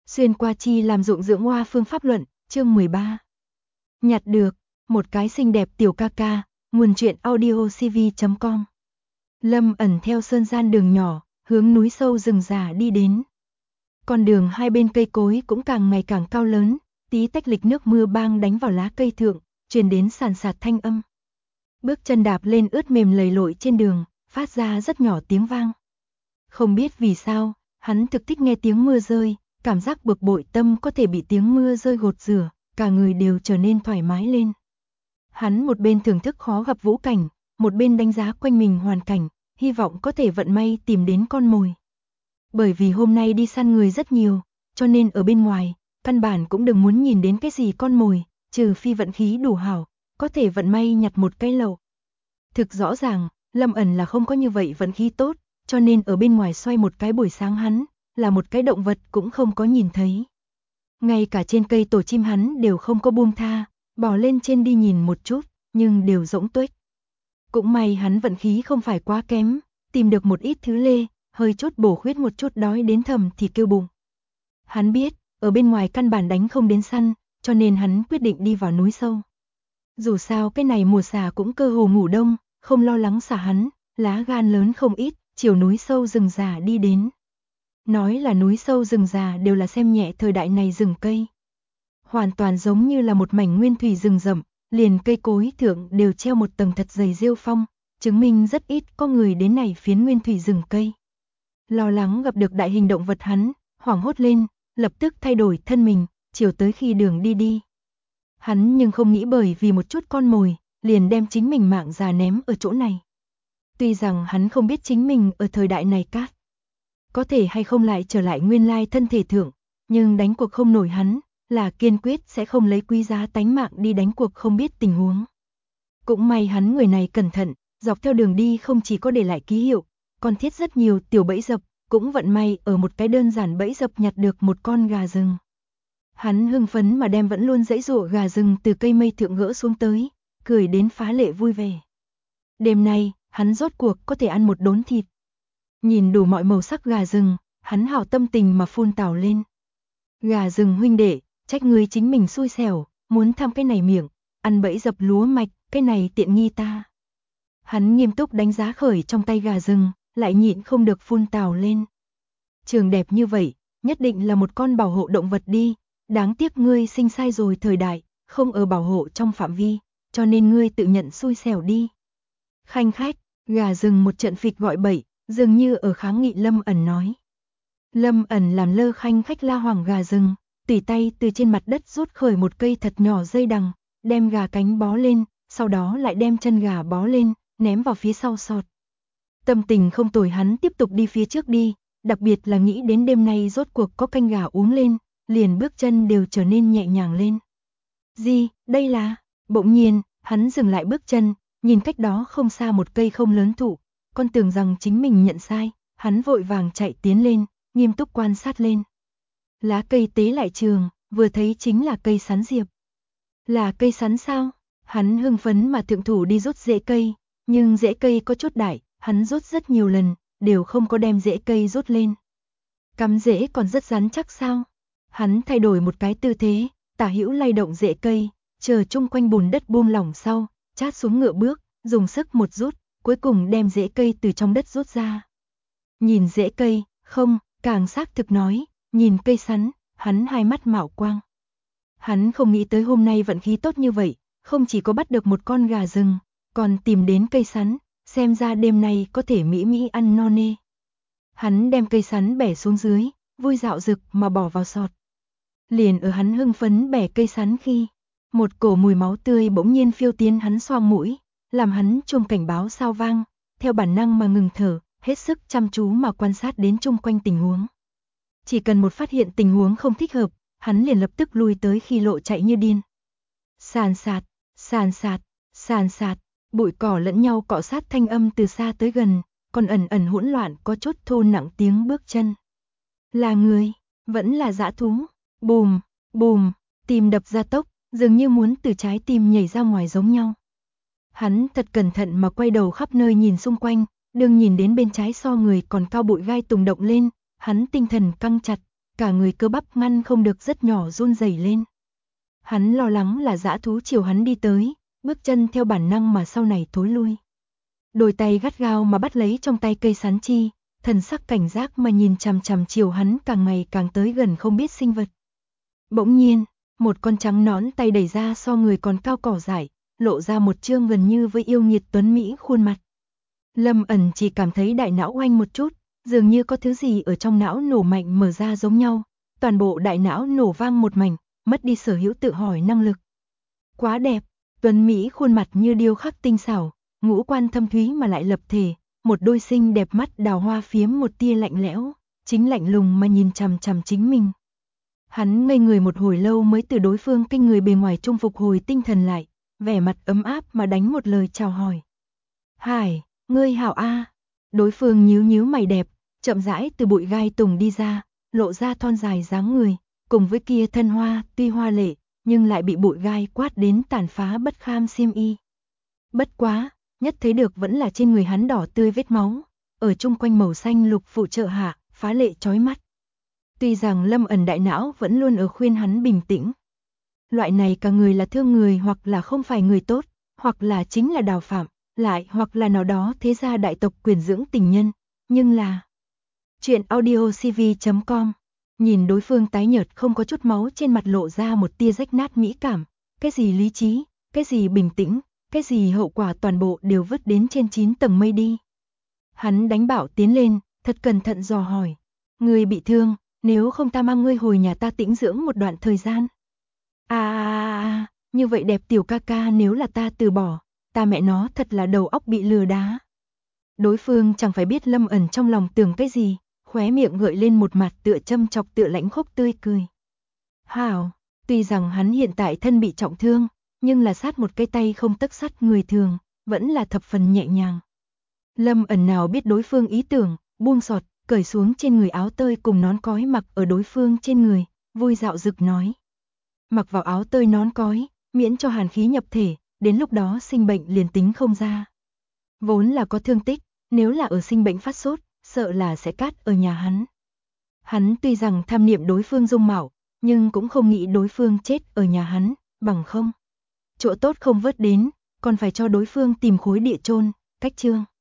Xuyên qua chi làm dụng dưỡng hoa phương pháp luận, chương 13. Nhặt được, một cái xinh đẹp tiểu ca ca, nguồn truyện audio cv.com. Lâm ẩn theo sơn gian đường nhỏ, hướng núi sâu rừng già đi đến. Con đường hai bên cây cối cũng càng ngày càng cao lớn, tí tách lịch nước mưa bang đánh vào lá cây thượng, truyền đến sàn sạt thanh âm. Bước chân đạp lên ướt mềm lầy lội trên đường, phát ra rất nhỏ tiếng vang. Không biết vì sao, hắn thực thích nghe tiếng mưa rơi, cảm giác bực bội tâm có thể bị tiếng mưa rơi gột rửa, cả người đều trở nên thoải mái lên. Hắn một bên thưởng thức khó gặp vũ cảnh, một bên đánh giá quanh mình hoàn cảnh, hy vọng có thể vận may tìm đến con mồi. Bởi vì hôm nay đi săn người rất nhiều, cho nên ở bên ngoài, căn bản cũng đừng muốn nhìn đến cái gì con mồi, trừ phi vận khí đủ hảo, có thể vận may nhặt một cái lậu. Thực rõ ràng, Lâm ẩn là không có như vậy vận khí tốt, cho nên ở bên ngoài xoay một cái buổi sáng hắn, là một cái động vật cũng không có nhìn thấy. Ngay cả trên cây tổ chim hắn đều không có buông tha, bò lên trên đi nhìn một chút, nhưng đều rỗng tuếch. Cũng may hắn vận khí không phải quá kém, tìm được một ít thứ lê, hơi chút bổ khuyết một chút đói đến thầm thì kêu bụng. Hắn biết, ở bên ngoài căn bản đánh không đến săn, cho nên hắn quyết định đi vào núi sâu. Dù sao cái này mùa xà cũng cơ hồ ngủ đông, không lo lắng xả hắn, lá gan lớn không ít, chiều núi sâu rừng già đi đến. Nói là núi sâu rừng già đều là xem nhẹ thời đại này rừng cây. Hoàn toàn giống như là một mảnh nguyên thủy rừng rậm, liền cây cối thượng đều treo một tầng thật dày rêu phong, chứng minh rất ít có người đến này phiến nguyên thủy rừng cây. Lo lắng gặp được đại hình động vật hắn, hoảng hốt lên, lập tức thay đổi thân mình, chiều tới khi đường đi đi. Hắn nhưng không nghĩ bởi vì một chút con mồi, liền đem chính mình mạng già ném ở chỗ này. Tuy rằng hắn không biết chính mình ở thời đại này cát có thể hay không lại trở lại nguyên lai thân thể thượng, nhưng đánh cuộc không nổi hắn, là kiên quyết sẽ không lấy quý giá tánh mạng đi đánh cuộc không biết tình huống. Cũng may hắn người này cẩn thận, dọc theo đường đi không chỉ có để lại ký hiệu, còn thiết rất nhiều tiểu bẫy dập, cũng vận may ở một cái đơn giản bẫy dập nhặt được một con gà rừng. Hắn hưng phấn mà đem vẫn luôn giãy giụa gà rừng từ cây mây thượng gỡ xuống tới, cười đến phá lệ vui vẻ. Đêm nay, hắn rốt cuộc có thể ăn một đốn thịt. Nhìn đủ mọi màu sắc gà rừng, hắn hảo tâm tình mà phun tào lên. Gà rừng huynh đệ, trách ngươi chính mình xui xẻo, muốn thăm cái này miệng, ăn bẫy dập lúa mạch, cái này tiện nghi ta. Hắn nghiêm túc đánh giá khởi trong tay gà rừng, lại nhịn không được phun tào lên. Trường đẹp như vậy, nhất định là một con bảo hộ động vật đi, đáng tiếc ngươi sinh sai rồi thời đại, không ở bảo hộ trong phạm vi, cho nên ngươi tự nhận xui xẻo đi. Khanh khách, gà rừng một trận phịch gọi bậy, dường như ở kháng nghị Lâm ẩn nói. Lâm ẩn làm lơ khanh khách la hoảng gà rừng, tùy tay từ trên mặt đất rút khởi một cây thật nhỏ dây đằng, đem gà cánh bó lên, sau đó lại đem chân gà bó lên, ném vào phía sau sọt. Tâm tình không tồi hắn tiếp tục đi phía trước đi, đặc biệt là nghĩ đến đêm nay rốt cuộc có canh gà uống lên, liền bước chân đều trở nên nhẹ nhàng lên. Gì, đây là... Bỗng nhiên, hắn dừng lại bước chân, nhìn cách đó không xa một cây không lớn thụ, con tưởng rằng chính mình nhận sai, hắn vội vàng chạy tiến lên, nghiêm túc quan sát lên. Lá cây tế lại trường, vừa thấy chính là cây sắn diệp. Là cây sắn sao? Hắn hưng phấn mà thượng thủ đi rút rễ cây, nhưng rễ cây có chút đại, hắn rút rất nhiều lần, đều không có đem rễ cây rút lên. Cắm rễ còn rất rắn chắc sao? Hắn thay đổi một cái tư thế, tả hữu lay động rễ cây, chờ chung quanh bùn đất buông lỏng sau, chát xuống ngựa bước, dùng sức một rút, cuối cùng đem rễ cây từ trong đất rút ra. Nhìn rễ cây, không, càng xác thực nói, nhìn cây sắn, hắn hai mắt mạo quang. Hắn không nghĩ tới hôm nay vận khí tốt như vậy, không chỉ có bắt được một con gà rừng, còn tìm đến cây sắn, xem ra đêm nay có thể mỹ mỹ ăn no nê. Hắn đem cây sắn bẻ xuống dưới, vui dạo rực mà bỏ vào sọt. Liền ở hắn hưng phấn bẻ cây sắn khi, một cổ mùi máu tươi bỗng nhiên phiêu tiến hắn xoang mũi, làm hắn chuông cảnh báo sao vang, theo bản năng mà ngừng thở, hết sức chăm chú mà quan sát đến chung quanh tình huống. Chỉ cần một phát hiện tình huống không thích hợp, hắn liền lập tức lui tới khi lộ chạy như điên. Sàn sạt, sàn sạt, sàn sạt, bụi cỏ lẫn nhau cọ sát thanh âm từ xa tới gần, còn ẩn ẩn hỗn loạn có chút thô nặng tiếng bước chân. Là người, vẫn là dã thú, bùm, bùm, tim đập ra tốc, dường như muốn từ trái tim nhảy ra ngoài giống nhau. Hắn thật cẩn thận mà quay đầu khắp nơi nhìn xung quanh, đừng nhìn đến bên trái so người còn cao bụi gai tùng động lên, hắn tinh thần căng chặt, cả người cơ bắp ngăn không được rất nhỏ run rẩy lên. Hắn lo lắng là dã thú chiều hắn đi tới, bước chân theo bản năng mà sau này thối lui. Đôi tay gắt gao mà bắt lấy trong tay cây sắn chi, thần sắc cảnh giác mà nhìn chằm chằm chiều hắn càng ngày càng tới gần không biết sinh vật. Bỗng nhiên, một con trắng nõn tay đẩy ra so người còn cao cỏ dại, lộ ra một trương gần như với yêu nghiệt tuấn mỹ khuôn mặt. Lâm Ẩn chỉ cảm thấy đại não oanh một chút, dường như có thứ gì ở trong não nổ mạnh mở ra giống nhau, toàn bộ đại não nổ vang một mảnh, mất đi sở hữu tự hỏi năng lực. Quá đẹp, tuấn mỹ khuôn mặt như điêu khắc tinh xảo, ngũ quan thâm thúy mà lại lập thể, một đôi xinh đẹp mắt đào hoa phiếm một tia lạnh lẽo, chính lạnh lùng mà nhìn chằm chằm chính mình. Hắn ngây người một hồi lâu mới từ đối phương kinh người bề ngoài trung phục hồi tinh thần lại, vẻ mặt ấm áp mà đánh một lời chào hỏi. Hải, ngươi hảo a. Đối phương nhíu nhíu mày đẹp, chậm rãi từ bụi gai tùng đi ra, lộ ra thon dài dáng người, cùng với kia thân hoa tuy hoa lệ, nhưng lại bị bụi gai quát đến tàn phá bất kham xiêm y. Bất quá, nhất thấy được vẫn là trên người hắn đỏ tươi vết máu, ở chung quanh màu xanh lục phụ trợ hạ, phá lệ chói mắt. Tuy rằng Lâm Ẩn đại não vẫn luôn ở khuyên hắn bình tĩnh. Loại này cả người là thương người hoặc là không phải người tốt, hoặc là chính là đào phạm, lại hoặc là nào đó thế gia đại tộc quyền dưỡng tình nhân, nhưng là... Chuyện audiocv.com. Nhìn đối phương tái nhợt không có chút máu trên mặt lộ ra một tia rách nát mỹ cảm, cái gì lý trí, cái gì bình tĩnh, cái gì hậu quả toàn bộ đều vứt đến trên 9 tầng mây đi. Hắn đánh bảo tiến lên, thật cẩn thận dò hỏi, ngươi bị thương, nếu không ta mang ngươi hồi nhà ta tĩnh dưỡng một đoạn thời gian. Như vậy đẹp tiểu ca ca nếu là ta từ bỏ, ta mẹ nó thật là đầu óc bị lừa đá. Đối phương chẳng phải biết Lâm Ẩn trong lòng tưởng cái gì, khóe miệng gợi lên một mặt tựa châm chọc tựa lãnh khốc tươi cười. Hảo, tuy rằng hắn hiện tại thân bị trọng thương, nhưng là sát một cái tay không tấc sắt người thường, vẫn là thập phần nhẹ nhàng. Lâm Ẩn nào biết đối phương ý tưởng, buông sọt, cởi xuống trên người áo tơi cùng nón cói mặc ở đối phương trên người, vui dạo dực nói. Mặc vào áo tơi nón cói, miễn cho hàn khí nhập thể, đến lúc đó sinh bệnh liền tính không ra. Vốn là có thương tích, nếu là ở sinh bệnh phát sốt, sợ là sẽ cát ở nhà hắn. Hắn tuy rằng tham niệm đối phương dung mạo, nhưng cũng không nghĩ đối phương chết ở nhà hắn, bằng không. Chỗ tốt không vớt đến, còn phải cho đối phương tìm khối địa chôn, cách chương.